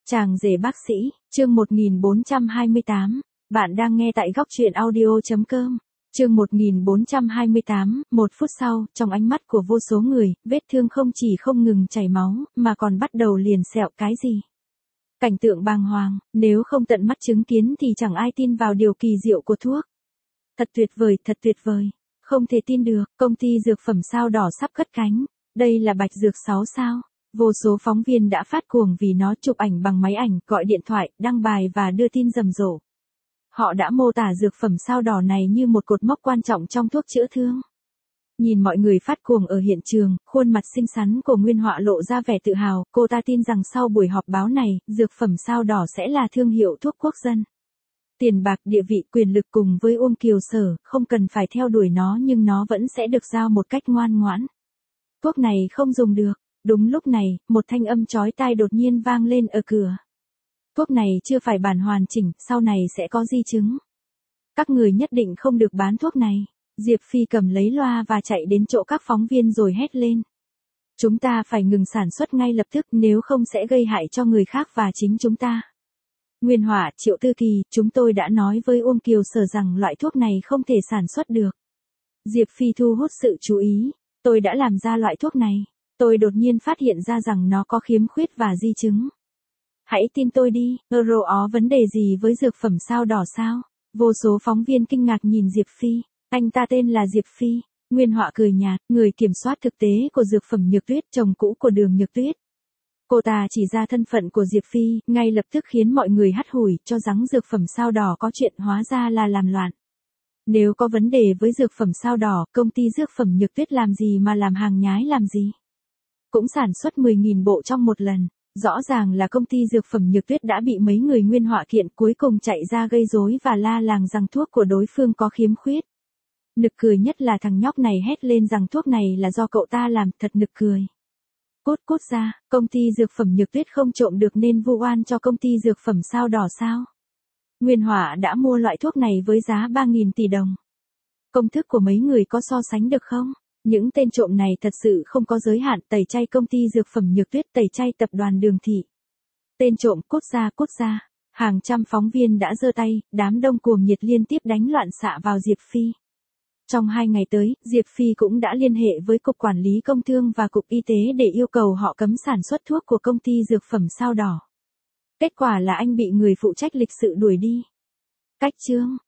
Chàng rể bác sĩ, chương 1428, bạn đang nghe tại góc truyện audio.com. Chương 1428, một phút sau, trong ánh mắt của vô số người, vết thương không chỉ không ngừng chảy máu, mà còn bắt đầu liền sẹo cái gì. Cảnh tượng bàng hoàng, nếu không tận mắt chứng kiến thì chẳng ai tin vào điều kỳ diệu của thuốc. Thật tuyệt vời. Không thể tin được, công ty dược phẩm sao đỏ sắp cất cánh. Đây là Bạch Dược 6 sao. Vô số phóng viên đã phát cuồng vì nó chụp ảnh bằng máy ảnh, gọi điện thoại, đăng bài và đưa tin rầm rộ. Họ đã mô tả dược phẩm sao đỏ này như một cột mốc quan trọng trong thuốc chữa thương. Nhìn mọi người phát cuồng ở hiện trường, khuôn mặt xinh xắn của Nguyên Họa lộ ra vẻ tự hào, cô ta tin rằng sau buổi họp báo này, dược phẩm sao đỏ sẽ là thương hiệu thuốc quốc dân. Tiền bạc, địa vị, quyền lực cùng với Uông Kiều Sở, không cần phải theo đuổi nó nhưng nó vẫn sẽ được giao một cách ngoan ngoãn. Thuốc này không dùng được. Đúng lúc này, một thanh âm chói tai đột nhiên vang lên ở cửa. Thuốc này chưa phải bản hoàn chỉnh, sau này sẽ có di chứng. Các người nhất định không được bán thuốc này. Diệp Phi cầm lấy loa và chạy đến chỗ các phóng viên rồi hét lên. Chúng ta phải ngừng sản xuất ngay lập tức, nếu không sẽ gây hại cho người khác và chính chúng ta. Nguyên Họa, Triệu Tư Kỳ, chúng tôi đã nói với Uông Kiều Sở rằng loại thuốc này không thể sản xuất được. Diệp Phi thu hút sự chú ý. Tôi đã làm ra loại thuốc này. Tôi đột nhiên phát hiện ra rằng nó có khiếm khuyết và di chứng. Hãy tin tôi đi, có vấn đề gì với dược phẩm sao đỏ sao? Vô số phóng viên kinh ngạc nhìn Diệp Phi. Anh ta tên là Diệp Phi. Nguyên Họa cười nhạt, người kiểm soát thực tế của dược phẩm Nhược Tuyết, chồng cũ của Đường Nhược Tuyết. Cô ta chỉ ra thân phận của Diệp Phi, ngay lập tức khiến mọi người hắt hủi, cho rằng dược phẩm sao đỏ có chuyện hóa ra là làm loạn. Nếu có vấn đề với dược phẩm sao đỏ, công ty dược phẩm Nhược Tuyết làm gì mà làm hàng nhái làm gì? Cũng sản xuất 10.000 bộ trong một lần. Rõ ràng là công ty dược phẩm Nhược Tuyết đã bị mấy người Nguyên Họa kiện, cuối cùng chạy ra gây rối và la làng rằng thuốc của đối phương có khiếm khuyết. Nực cười nhất là thằng nhóc này hét lên rằng thuốc này là do cậu ta làm, thật nực cười. Cút ra, công ty dược phẩm Nhược Tuyết không trộm được nên vu oan cho công ty dược phẩm sao đỏ sao? Nguyên Họa đã mua loại thuốc này với giá 3.000 tỷ đồng. Công thức của mấy người có so sánh được không? Những tên trộm này thật sự không có giới hạn, tẩy chay công ty dược phẩm Nhược Tuyết, tẩy chay tập đoàn Đường Thị. Tên trộm, cút ra. Hàng trăm phóng viên đã giơ tay, đám đông cuồng nhiệt liên tiếp đánh loạn xạ vào Diệp Phi. Trong 2 ngày tới, Diệp Phi cũng đã liên hệ với Cục Quản lý Công thương và Cục Y tế để yêu cầu họ cấm sản xuất thuốc của công ty dược phẩm sao đỏ. Kết quả là anh bị người phụ trách lịch sự đuổi đi. Cách chương.